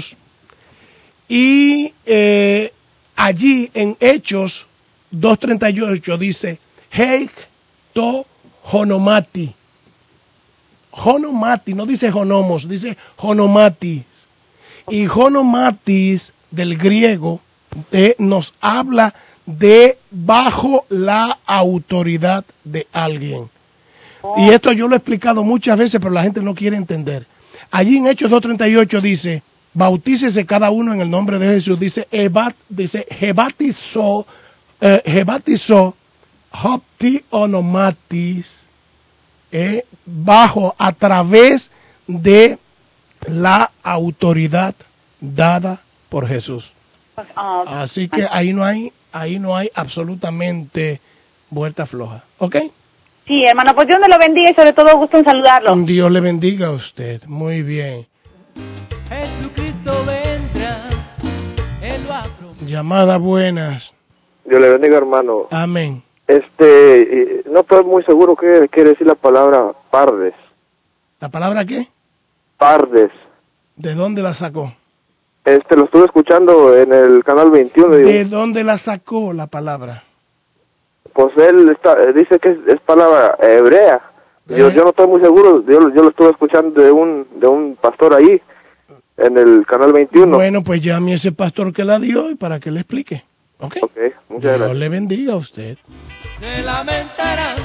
y eh, allí en Hechos dos treinta y ocho dice Heik to honomati. Honomati, no dice honomos, dice honomatis. Y honomatis del griego eh, nos habla de bajo la autoridad de alguien. Y esto yo lo he explicado muchas veces, pero la gente no quiere entender. Allí en Hechos dos treinta y ocho dice, bautícese cada uno en el nombre de Jesús. Dice, ebat, dice, jebatizó, eh, jebatizó, hopti onomatis, eh, bajo, a través de la autoridad dada por Jesús. Así que ahí no hay, ahí no hay absolutamente vuelta floja. ¿Ok? Sí, hermano, pues Dios me lo bendiga y sobre todo gusto en saludarlo. Dios le bendiga a usted. Muy bien. Jesucristo vendrá, Él lo ha prometido. Llamadas buenas. Dios le bendiga, hermano. Amén. Este, no estoy muy seguro qué quiere decir la palabra pardes. ¿La palabra qué? Pardes. ¿De dónde la sacó? Este, lo estuve escuchando en el canal veintiuno. ¿De digo, dónde la sacó la palabra? Pues él está, dice que es, es palabra hebrea. ¿Eh? Yo, yo no estoy muy seguro. Yo, yo lo estuve escuchando de un de un pastor ahí en el canal veintiuno. Bueno, pues llame a ese pastor que la dio y para que le explique. ¿Ok? Ok, muchas Dios gracias. le bendiga a usted. Se lamentarán.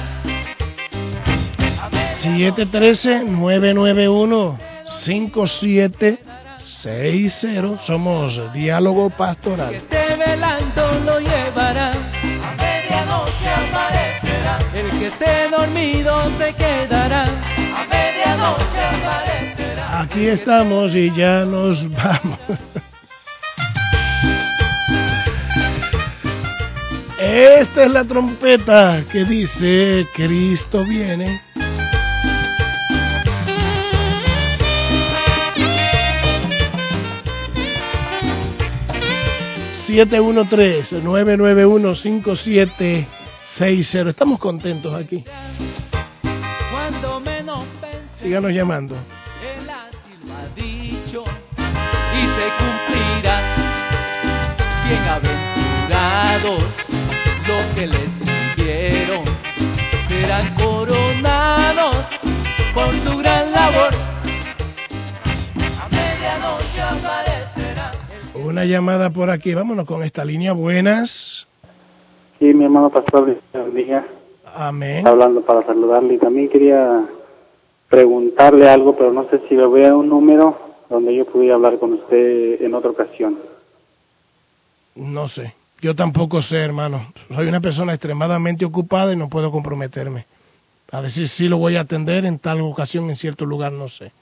siete uno tres, nueve nueve uno, cinco siete seis cero. Somos Diálogo Pastoral. Que esté velando lo llevará. A medianoche aparecerá. El que esté dormido se quedará. A medianoche aparecerá. Aquí estamos y ya nos vamos. Esta es la trompeta que dice Cristo viene. siete uno tres, nueve nueve uno, cinco siete seis cero. Estamos contentos aquí. Síganos llamando. Él así lo ha dicho y se cumplirá. Bienaventurados los que les sirvieron, serán coronados por su gran labor. A medianoche aparecerá. Una llamada por aquí. Vámonos con esta línea. Buenas. Sí, mi hermano pastor, bendiga. Amén. Hablando para saludarle. Y también quería preguntarle algo, pero no sé si le voy a dar un número donde yo pudiera hablar con usted en otra ocasión. No sé. Yo tampoco sé, hermano. Soy una persona extremadamente ocupada y no puedo comprometerme. A decir si lo voy a atender en tal ocasión, en cierto lugar, no sé.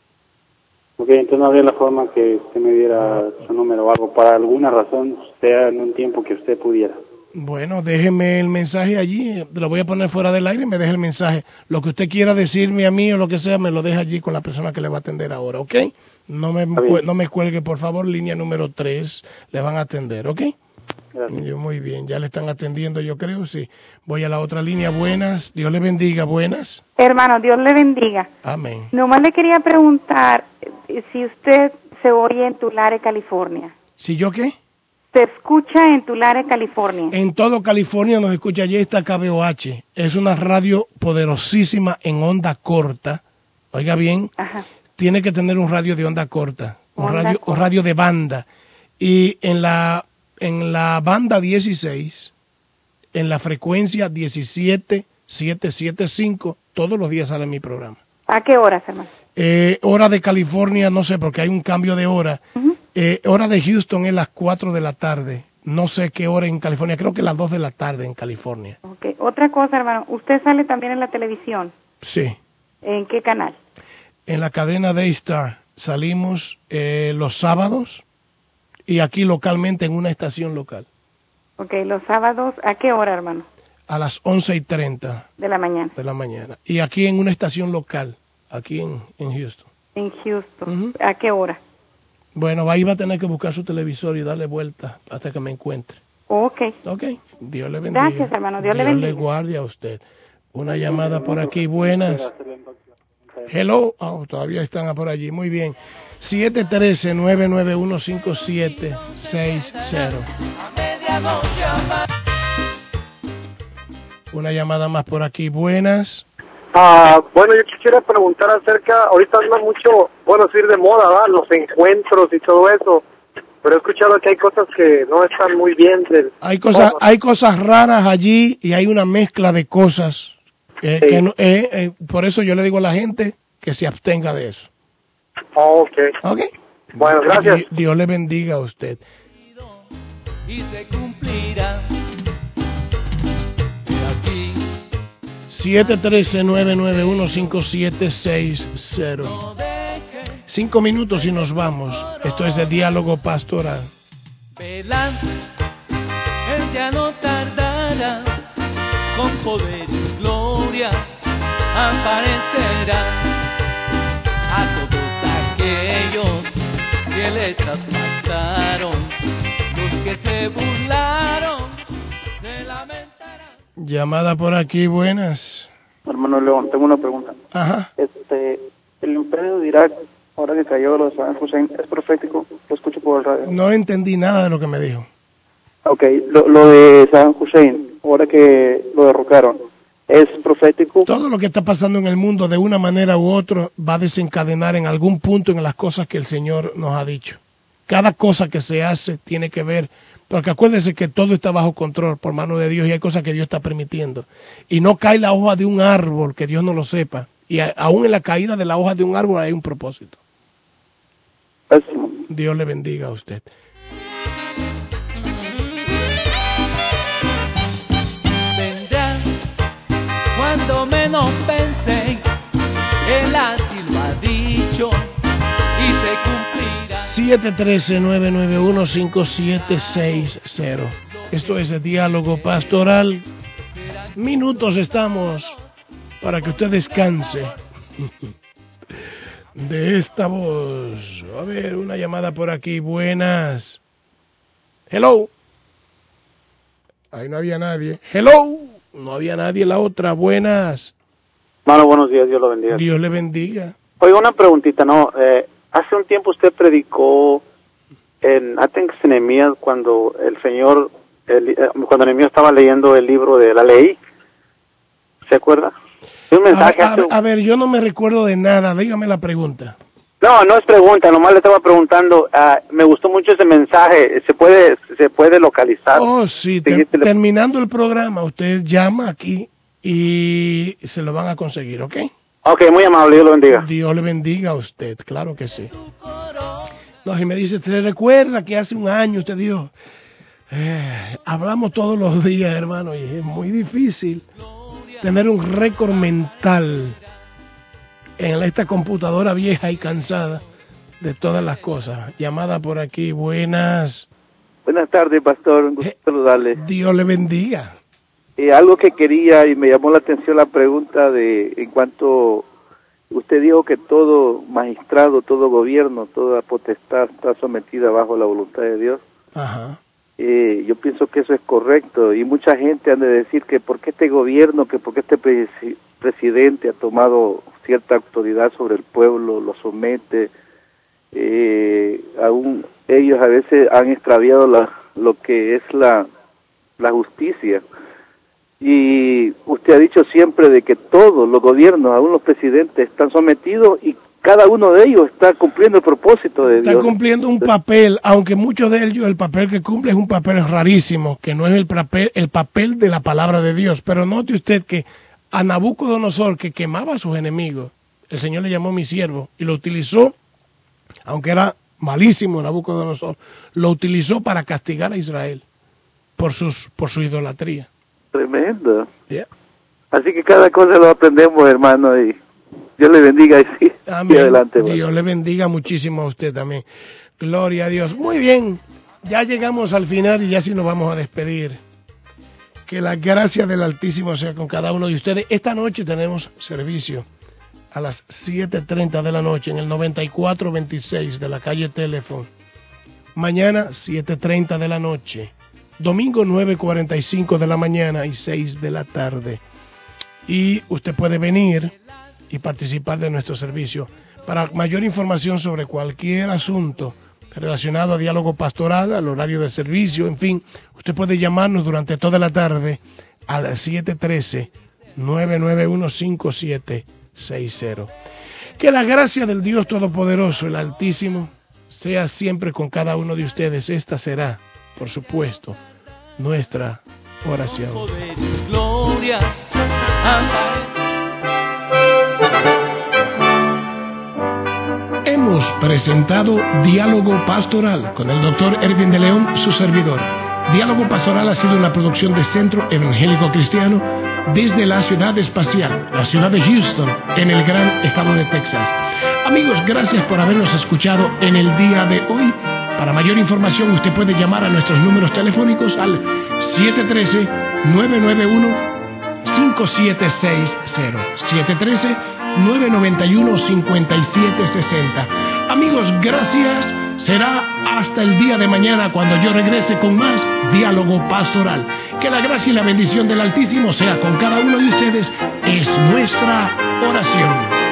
Ok, entonces no habría la forma que usted me diera su número o algo, para alguna razón, sea en un tiempo que usted pudiera. Bueno, déjeme el mensaje allí, lo voy a poner fuera del aire y me deje el mensaje. Lo que usted quiera decirme a mí o lo que sea, me lo deja allí con la persona que le va a atender ahora, ¿ok? No me, no me cuelgue, por favor, línea número tres, le van a atender, ¿ok? Gracias. Muy bien, ya le están atendiendo, yo creo, sí. Voy a la otra línea, buenas, Dios le bendiga, buenas. Hermano, Dios le bendiga. Amén. Nomás le quería preguntar si usted se oye en Tulare, California. ¿Si yo qué? Se escucha en Tulare, California. En todo California nos escucha, allí está K B O H. Es una radio poderosísima en onda corta. Oiga bien, Ajá. Tiene que tener un radio de onda corta, un onda radio, corta. un radio de banda. Y en la en la banda dieciséis, en la frecuencia diecisiete setecientos setenta y cinco, todos los días sale mi programa. ¿A qué horas, hermano? Eh, hora de California, no sé, porque hay un cambio de hora. Uh-huh. Eh, hora de Houston es las cuatro de la tarde. No sé qué hora en California, creo que las dos de la tarde en California. Okay. Otra cosa, hermano, ¿usted sale también en la televisión? Sí. ¿En qué canal? En la cadena Daystar. Salimos eh, los sábados y aquí localmente en una estación local. Ok, los sábados, ¿a qué hora, hermano? A las once y treinta. De la mañana. De la mañana. Y aquí en una estación local, aquí en, en Houston. En Houston. Uh-huh. ¿A qué hora? Bueno, ahí va a tener que buscar su televisor y darle vuelta hasta que me encuentre. Ok. Ok, Dios le bendiga. Gracias, hermano, Dios, Dios le bendiga. le guarde a usted. Una llamada por aquí, buenas. Hello, oh, todavía están por allí, muy bien. siete uno tres, nueve nueve uno, cinco siete seis cero. Una llamada más por aquí, buenas. Ah, bueno, yo quisiera preguntar acerca, ahorita anda mucho, bueno, es ir de moda, ¿verdad? Los encuentros y todo eso, pero he escuchado que hay cosas que no están muy bien. Del... Hay cosas, hay cosas raras allí y hay una mezcla de cosas Eh, Sí. que no- eh, eh, por eso yo le digo a la gente que se abstenga de eso. Ok. Ok. Bueno, gracias. Di- Dios le bendiga a usted. Y se cumplirá. He aquí, siete uno tres, nueve nueve uno, cinco siete seis cero. Cinco minutos y nos vamos. Esto es de Diálogo Pastoral. velando, él ya no tardará, con poder y gloria aparecerá a todos aquellos que le traspasaron, los que se burlaron, se lamentarán. Llamada por aquí, buenas. Hermano León, tengo una pregunta. Ajá. Este, el imperio de Irak, ahora que cayó los Saddam Hussein, ¿es profético? Lo escucho por el radio. No entendí nada de lo que me dijo. Ok, lo, lo de Saddam Hussein, ahora que lo derrocaron, ¿es profético? Todo lo que está pasando en el mundo de una manera u otra va a desencadenar en algún punto en las cosas que el Señor nos ha dicho. Cada cosa que se hace tiene que ver, porque acuérdense que todo está bajo control por mano de Dios y hay cosas que Dios está permitiendo. Y no cae la hoja de un árbol que Dios no lo sepa. Y a, aún en la caída de la hoja de un árbol hay un propósito. Dios le bendiga a usted. Vendrá cuando menos pensé, él así lo ha dicho y se cumplirá. siete uno tres, nueve nueve uno, cinco siete seis cero. Esto es el Diálogo Pastoral. Minutos estamos para que usted descanse de esta voz. A ver, una llamada por aquí. Buenas. Hello. Ahí no había nadie. Hello. No había nadie. La otra. Buenas. Hermano, buenos días, Dios lo bendiga. Dios le bendiga. Oiga, una preguntita, ¿no? Eh, hace un tiempo usted predicó en Atenas, Nehemías, cuando el Señor, el, eh, cuando Nehemías estaba leyendo el libro de la ley. ¿Se acuerda? Un mensaje A, a- hace- a ver, yo no me recuerdo de nada. Dígame la pregunta. No, no es pregunta, nomás le estaba preguntando. ah, me gustó mucho ese mensaje. ¿Se puede se puede localizar? Oh, sí, ter- Seguirte- terminando el programa, usted llama aquí y se lo van a conseguir, ¿ok? Ok, muy amable, Dios lo bendiga. Dios le bendiga a usted, claro que sí. No, si me dice, ¿te recuerda que hace un año usted dijo, eh, hablamos todos los días, hermano, y es muy difícil tener un récord mental en esta computadora vieja y cansada de todas las cosas? Llamada por aquí, buenas. Buenas tardes, pastor, un gusto saludarle. Dios le bendiga. Eh, algo que quería y me llamó la atención la pregunta de en cuanto usted dijo que todo magistrado, todo gobierno, toda potestad está sometida bajo la voluntad de Dios. Ajá. Eh, yo pienso que eso es correcto y mucha gente han de decir que por qué este gobierno, que por qué este presi- presidente ha tomado cierta autoridad sobre el pueblo, lo somete, eh, aún ellos a veces han extraviado la, lo que es la, la justicia. Y usted ha dicho siempre de que todos los gobiernos, aún los presidentes, están sometidos y cada uno de ellos está cumpliendo el propósito de Está Dios. cumpliendo un papel, aunque muchos de ellos el papel que cumple es un papel rarísimo, que no es el papel, el papel de la palabra de Dios. Pero note usted que a Nabucodonosor, que quemaba a sus enemigos, el Señor le llamó mi siervo y lo utilizó, aunque era malísimo Nabucodonosor, lo utilizó para castigar a Israel por sus por su idolatría. Tremendo. Yeah. Así que cada cosa lo aprendemos, hermano, y Dios le bendiga y sí, Amén. y adelante. hermano. Dios le bendiga muchísimo a usted también. Gloria a Dios. Muy bien, ya llegamos al final y ya sí nos vamos a despedir. Que la gracia del Altísimo sea con cada uno de ustedes. Esta noche tenemos servicio a las siete treinta de la noche en el noventa y cuatro veintiséis de la calle Teléfono. Mañana siete treinta de la noche. Domingo nueve cuarenta y cinco de la mañana y seis de la tarde. Y usted puede venir y participar de nuestro servicio. Para mayor información sobre cualquier asunto relacionado a diálogo pastoral, al horario de servicio, en fin, usted puede llamarnos durante toda la tarde a las siete uno tres, nueve nueve uno, cinco siete seis cero. Que la gracia del Dios Todopoderoso, el Altísimo, sea siempre con cada uno de ustedes. Esta será, por supuesto, nuestra oración. Gloria, amparo. hemos presentado Diálogo Pastoral con el doctor Erwin de León, su servidor. Diálogo Pastoral ha sido una producción de Centro Evangélico Cristiano desde la ciudad espacial, la ciudad de Houston, en el gran estado de Texas. Amigos, gracias por habernos escuchado en el día de hoy. Para mayor información, usted puede llamar a nuestros números telefónicos al siete uno tres, nueve nueve uno, cinco siete seis cero, siete uno tres, nueve nueve uno, cinco siete seis cero. Amigos, gracias. Será hasta el día de mañana cuando yo regrese con más Diálogo Pastoral. Que la gracia y la bendición del Altísimo sea con cada uno de ustedes. Es nuestra oración.